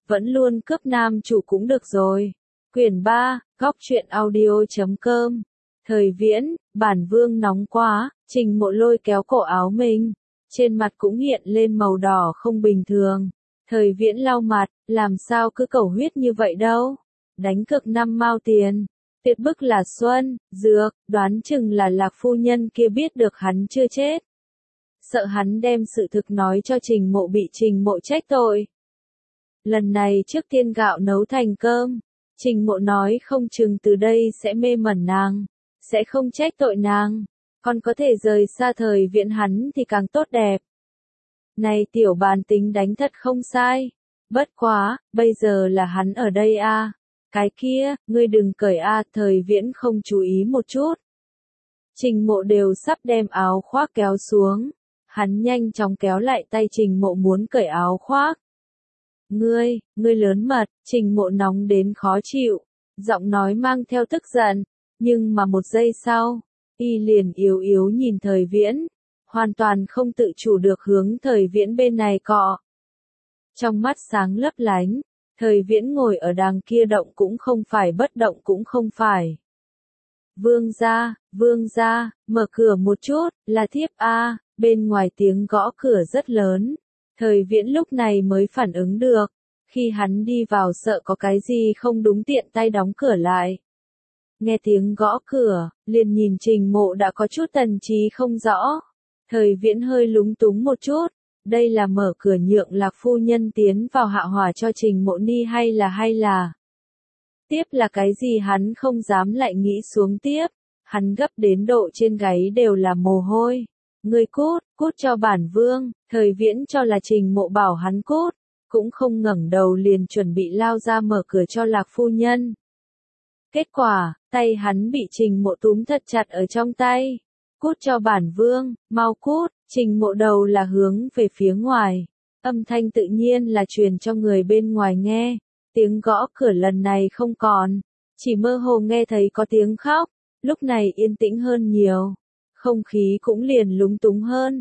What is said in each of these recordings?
vẫn luôn cướp nam chủ cũng được rồi. Quyển 3, góc truyện audio.com. Thời Viễn, bản vương nóng quá, Trình Mộ lôi kéo cổ áo mình. Trên mặt cũng hiện lên màu đỏ không bình thường. Thời Viễn lau mặt, làm sao cứ cầu huyết như vậy đâu. Đánh cược 5 mao tiền. Tuyệt bức là Xuân, Dược, đoán chừng là Lạc phu nhân kia biết được hắn chưa chết. Sợ hắn đem sự thực nói cho Trình Mộ bị Trình Mộ trách tội. Lần này trước tiên gạo nấu thành cơm, Trình Mộ nói không chừng từ đây sẽ mê mẩn nàng, sẽ không trách tội nàng, còn có thể rời xa Thời Viễn hắn thì càng tốt đẹp. Này tiểu bàn tính đánh thật không sai, bất quá, bây giờ là hắn ở đây a. Cái kia, ngươi đừng cởi a. Thời Viễn không chú ý một chút. Trình Mộ đều sắp đem áo khoác kéo xuống, hắn nhanh chóng kéo lại tay Trình Mộ muốn cởi áo khoác. Ngươi lớn mật. Trình Mộ nóng đến khó chịu, giọng nói mang theo tức giận, nhưng mà một giây sau, y liền yếu yếu nhìn Thời Viễn, hoàn toàn không tự chủ được hướng Thời Viễn bên này cọ. Trong mắt sáng lấp lánh, Thời Viễn ngồi ở đàng kia động cũng không phải bất động cũng không phải. Vương gia, mở cửa một chút, là thiếp a. Bên ngoài tiếng gõ cửa rất lớn. Thời Viễn lúc này mới phản ứng được. Khi hắn đi vào sợ có cái gì không đúng tiện tay đóng cửa lại. Nghe tiếng gõ cửa, liền nhìn Trình Mộ đã có chút tần trí không rõ. Thời Viễn hơi lúng túng một chút. Đây là mở cửa nhượng Lạc phu nhân tiến vào hạ hỏa cho Trình Mộ ni hay là. Tiếp là cái gì hắn không dám lại nghĩ xuống tiếp. Hắn gấp đến độ trên gáy đều là mồ hôi. Ngươi cút cho bản vương. Thời Viễn cho là Trình Mộ bảo hắn cút, cũng không ngẩng đầu liền chuẩn bị lao ra mở cửa cho Lạc phu nhân. Kết quả, tay hắn bị Trình Mộ túm thật chặt ở trong tay. Cút cho bản vương, mau cút. Trình Mộ đầu là hướng về phía ngoài. Âm thanh tự nhiên là truyền cho người bên ngoài nghe. Tiếng gõ cửa lần này không còn, chỉ mơ hồ nghe thấy có tiếng khóc. Lúc này yên tĩnh hơn nhiều, không khí cũng liền lúng túng hơn.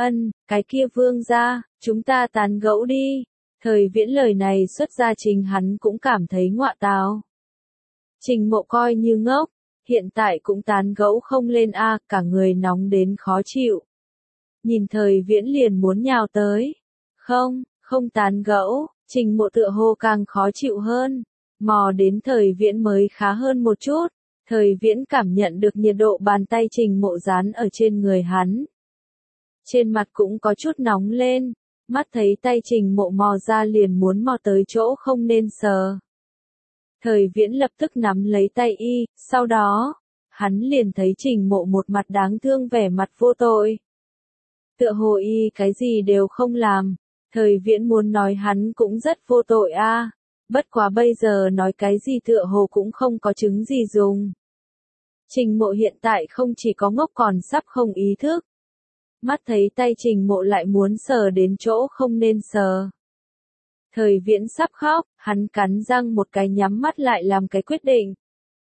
Cái kia vương gia, chúng ta tán gẫu đi. Thời Viễn lời này xuất ra chính hắn cũng cảm thấy ngọa tào. Trình Mộ coi như ngốc, hiện tại cũng tán gẫu không lên a, cả người nóng đến khó chịu. Nhìn Thời Viễn liền muốn nhào tới. Không tán gẫu. Trình Mộ tựa hồ càng khó chịu hơn, mò đến Thời Viễn mới khá hơn một chút. Thời Viễn cảm nhận được nhiệt độ bàn tay Trình Mộ dán ở trên người hắn. Trên mặt cũng có chút nóng lên, mắt thấy tay Trình Mộ mò ra liền muốn mò tới chỗ không nên sờ. Thời Viễn lập tức nắm lấy tay y, sau đó, hắn liền thấy Trình Mộ một mặt đáng thương vẻ mặt vô tội. Tựa hồ y cái gì đều không làm. Thời Viễn muốn nói hắn cũng rất vô tội a, bất quá bây giờ nói cái gì tựa hồ cũng không có chứng gì dùng. Trình Mộ hiện tại không chỉ có ngốc còn sắp không ý thức. Mắt thấy tay Trình Mộ lại muốn sờ đến chỗ không nên sờ. Thời Viễn sắp khóc, hắn cắn răng một cái nhắm mắt lại làm cái quyết định.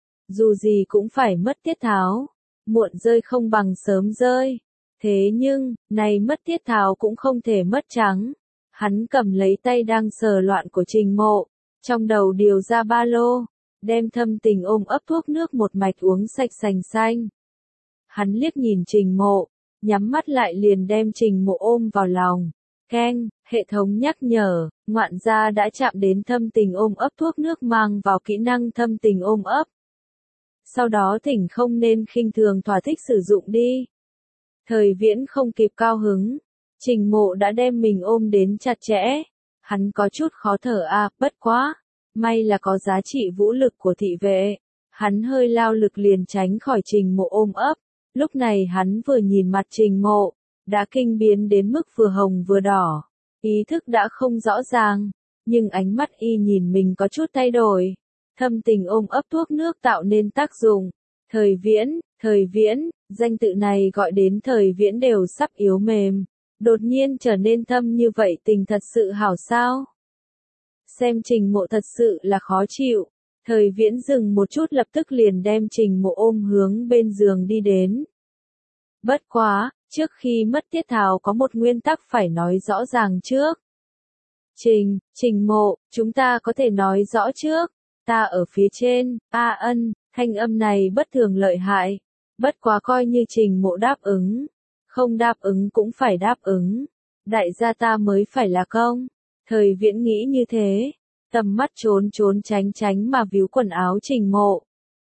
Dù gì cũng phải mất tiết tháo, muộn rơi không bằng sớm rơi. Thế nhưng, này mất tiết tháo cũng không thể mất trắng. Hắn cầm lấy tay đang sờ loạn của Trình Mộ, trong đầu điều ra ba lô, đem Thâm Tình ôm ấp thuốc nước một mạch uống sạch sành xanh. Hắn liếc nhìn Trình Mộ, nhắm mắt lại liền đem Trình Mộ ôm vào lòng. Keng, hệ thống nhắc nhở, ngoạn gia đã chạm đến Thâm Tình ôm ấp thuốc nước mang vào kỹ năng Thâm Tình ôm ấp. Sau đó thỉnh không nên khinh thường thỏa thích sử dụng đi. Thời Viễn không kịp cao hứng. Trình Mộ đã đem mình ôm đến chặt chẽ. Hắn có chút khó thở a, bất quá. May là có giá trị vũ lực của thị vệ. Hắn hơi lao lực liền tránh khỏi Trình Mộ ôm ấp. Lúc này hắn vừa nhìn mặt Trình Mộ, đã kinh biến đến mức vừa hồng vừa đỏ. Ý thức đã không rõ ràng, nhưng ánh mắt y nhìn mình có chút thay đổi. Thâm Tình ôm ấp thuốc nước tạo nên tác dụng. Thời Viễn, danh tự này gọi đến Thời Viễn đều sắp yếu mềm. Đột nhiên trở nên thâm như vậy tình thật sự hảo sao? Xem Trình Mộ thật sự là khó chịu. Thời Viễn dừng một chút lập tức liền đem Trình Mộ ôm hướng bên giường đi đến. Bất quá, trước khi mất tiết tháo có một nguyên tắc phải nói rõ ràng trước. Trình Mộ, chúng ta có thể nói rõ trước. Ta ở phía trên, ân, thanh âm này bất thường lợi hại. Bất quá coi như Trình Mộ đáp ứng. Không đáp ứng cũng phải đáp ứng. Đại gia ta mới phải là công. Thời Viễn nghĩ như thế. Tầm mắt trốn tránh mà víu quần áo Trình Mộ.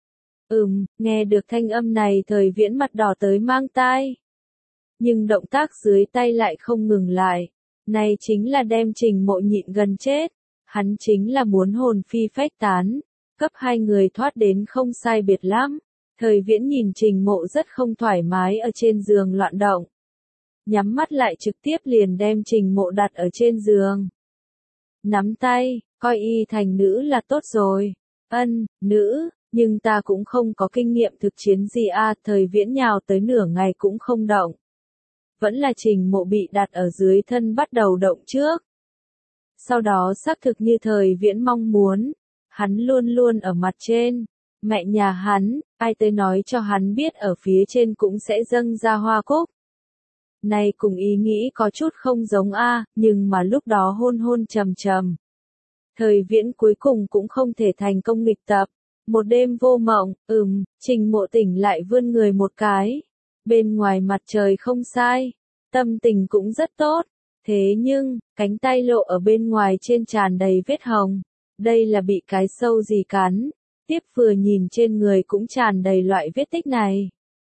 Nghe được thanh âm này Thời Viễn mặt đỏ tới mang tai. Nhưng động tác dưới tay lại không ngừng lại. Này chính là đem Trình Mộ nhịn gần chết. Hắn chính là muốn hồn phi phách tán. Cấp hai người thoát đến không sai biệt lắm. Thời Viễn nhìn Trình Mộ rất không thoải mái ở trên giường loạn động. Nhắm mắt lại trực tiếp liền đem Trình Mộ đặt ở trên giường. Nắm tay, coi y thành nữ là tốt rồi. Nữ, nhưng ta cũng không có kinh nghiệm thực chiến gì Thời Viễn nhào tới nửa ngày cũng không động. Vẫn là Trình Mộ bị đặt ở dưới thân bắt đầu động trước. Sau đó xác thực như Thời Viễn mong muốn. Hắn luôn luôn ở mặt trên. Mẹ nhà hắn, ai tới nói cho hắn biết ở phía trên cũng sẽ dâng ra hoa cúc. Này cùng ý nghĩ có chút không giống nhưng mà lúc đó hôn trầm. Thời Viễn cuối cùng cũng không thể thành công nghịch tập. Một đêm vô mộng, Trình Mộ tỉnh lại vươn người một cái. Bên ngoài mặt trời không sai, tâm tình cũng rất tốt. Thế nhưng, cánh tay lộ ở bên ngoài trên tràn đầy vết hồng. Đây là bị cái sâu gì cắn. Tiếp vừa nhìn trên người cũng tràn đầy loại vết tích này.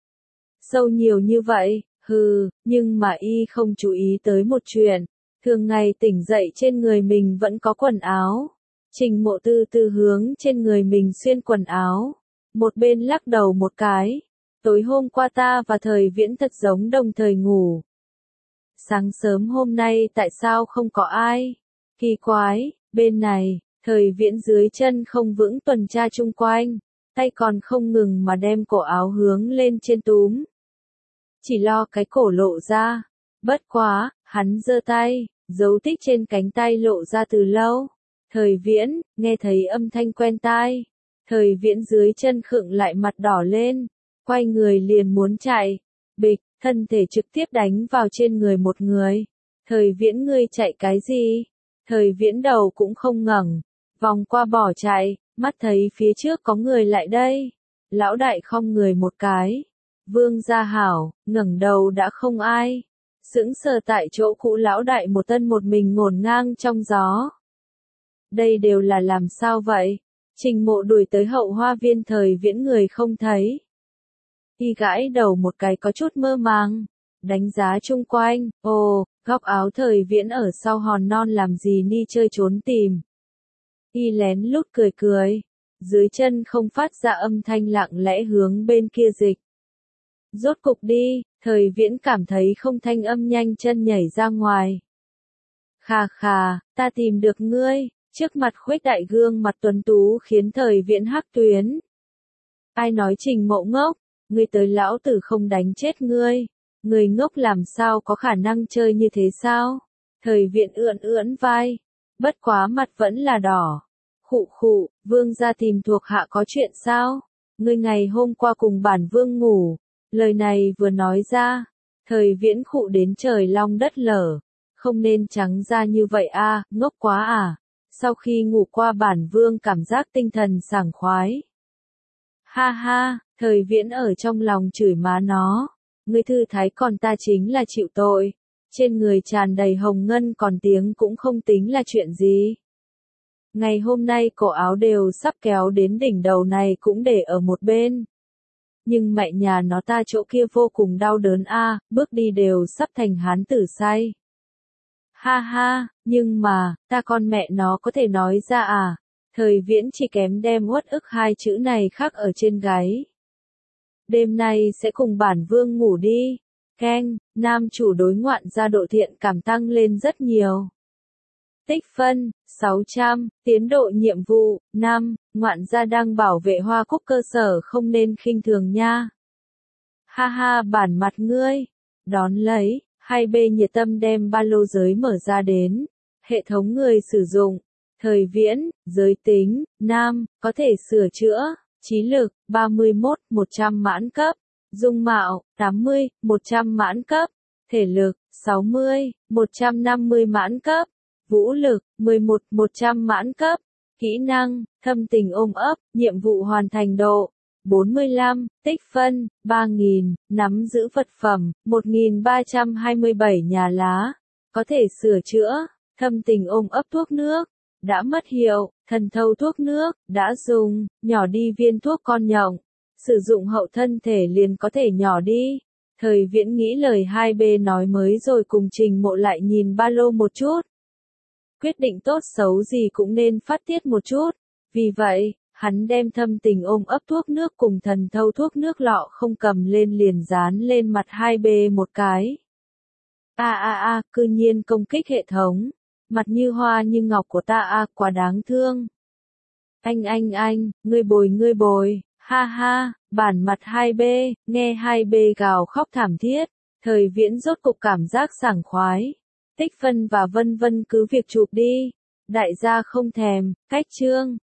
Sâu nhiều như vậy, nhưng mà y không chú ý tới một chuyện. Thường ngày tỉnh dậy trên người mình vẫn có quần áo. Trình Mộ từ từ hướng trên người mình xuyên quần áo. Một bên lắc đầu một cái. Tối hôm qua ta và Thời Viễn thật giống đồng thời ngủ. Sáng sớm hôm nay tại sao không có ai? Kỳ quái, bên này, Thời Viễn dưới chân không vững tuần tra chung quanh. Tay còn không ngừng mà đem cổ áo hướng lên trên túm. Chỉ lo cái cổ lộ ra. Bất quá, hắn giơ tay, dấu tích trên cánh tay lộ ra từ lâu. Thời Viễn, nghe thấy âm thanh quen tai. Thời Viễn dưới chân khựng lại mặt đỏ lên. Quay người liền muốn chạy. Bịch, thân thể trực tiếp đánh vào trên người một người. Thời Viễn ngươi chạy cái gì? Thời Viễn đầu cũng không ngẩng. Vòng qua bỏ chạy, mắt thấy phía trước có người lại đây. Lão đại khom người một cái. Vương Gia Hảo, ngẩng đầu đã không ai. Sững sờ tại chỗ cũ lão đại một tân một mình ngổn ngang trong gió. Đây đều là làm sao vậy? Trình Mộ đuổi tới Hậu Hoa Viên Thời Viễn người không thấy. Y gãi đầu một cái có chút mơ màng. Đánh giá chung quanh, góc áo Thời Viễn ở sau hòn non làm gì ni chơi trốn tìm. Y lén lút cười. Dưới chân không phát ra âm thanh lặng lẽ hướng bên kia dịch. Rốt cục đi, Thời Viễn cảm thấy không thanh âm nhanh chân nhảy ra ngoài. Khà, ta tìm được ngươi, trước mặt khuếch đại gương mặt tuấn tú khiến Thời Viễn hắc tuyến. Ai nói Trình Mộ ngốc, ngươi tới lão tử không đánh chết ngươi. Người ngốc làm sao có khả năng chơi như thế sao? Thời Viễn ưỡn vai. Bất quá mặt vẫn là đỏ. Khụ, vương gia tìm thuộc hạ có chuyện sao? Ngươi ngày hôm qua cùng bản vương ngủ. Lời này vừa nói ra. Thời Viễn khụ đến trời long đất lở. Không nên trắng ra như vậy ngốc quá Sau khi ngủ qua bản vương cảm giác tinh thần sảng khoái. Ha, Thời Viễn ở trong lòng chửi má nó. Ngươi thư thái còn ta chính là chịu tội. Trên người tràn đầy hồng ngân còn tiếng cũng không tính là chuyện gì. Ngày hôm nay cổ áo đều sắp kéo đến đỉnh đầu này cũng để ở một bên. Nhưng mẹ nhà nó ta chỗ kia vô cùng đau đớn bước đi đều sắp thành hán tử say. Ha, nhưng mà, ta con mẹ nó có thể nói ra Thời Viễn chỉ kém đem uất ức hai chữ này khắc ở trên gáy. Đêm nay sẽ cùng bản vương ngủ đi. Keng, nam chủ đối ngoạn gia độ thiện cảm tăng lên rất nhiều. Tích phân, 600, tiến độ nhiệm vụ, 5, ngoạn gia đang bảo vệ hoa cúc cơ sở không nên khinh thường nha. Ha, bản mặt ngươi. Đón lấy, 2B nhiệt tâm đem ba lô giới mở ra đến. Hệ thống người sử dụng. Thời Viễn, giới tính, nam, có thể sửa chữa. Trí lực, 31, 100 mãn cấp. Dung mạo, 80, 100 mãn cấp. Thể lực, 60, 150 mãn cấp. Vũ lực, 11, 100 mãn cấp. Kỹ năng, thâm tình ôm ấp, nhiệm vụ hoàn thành độ. 45, tích phân, 3.000, nắm giữ vật phẩm, 1.327 nhà lá. Có thể sửa chữa, thâm tình ôm ấp thuốc nước. Đã mất hiệu, thần thâu thuốc nước, đã dùng, nhỏ đi viên thuốc con nhộng. Sử dụng hậu thân thể liền có thể nhỏ đi. Thời Viễn nghĩ lời 2B nói mới rồi cùng Trình Mộ lại nhìn ba lô một chút. Quyết định tốt xấu gì cũng nên phát tiết một chút. Vì vậy, hắn đem thâm tình ôm ấp thuốc nước cùng thần thâu thuốc nước lọ không cầm lên liền dán lên mặt 2B một cái. Cư nhiên công kích hệ thống. Mặt như hoa như ngọc của ta quá đáng thương. Anh, ngươi bồi, ha ha, bản mặt 2B, nghe 2B gào khóc thảm thiết. Thời Viễn rốt cục cảm giác sảng khoái. Tích phân và vân vân cứ việc chụp đi. Đại gia không thèm, cách chương.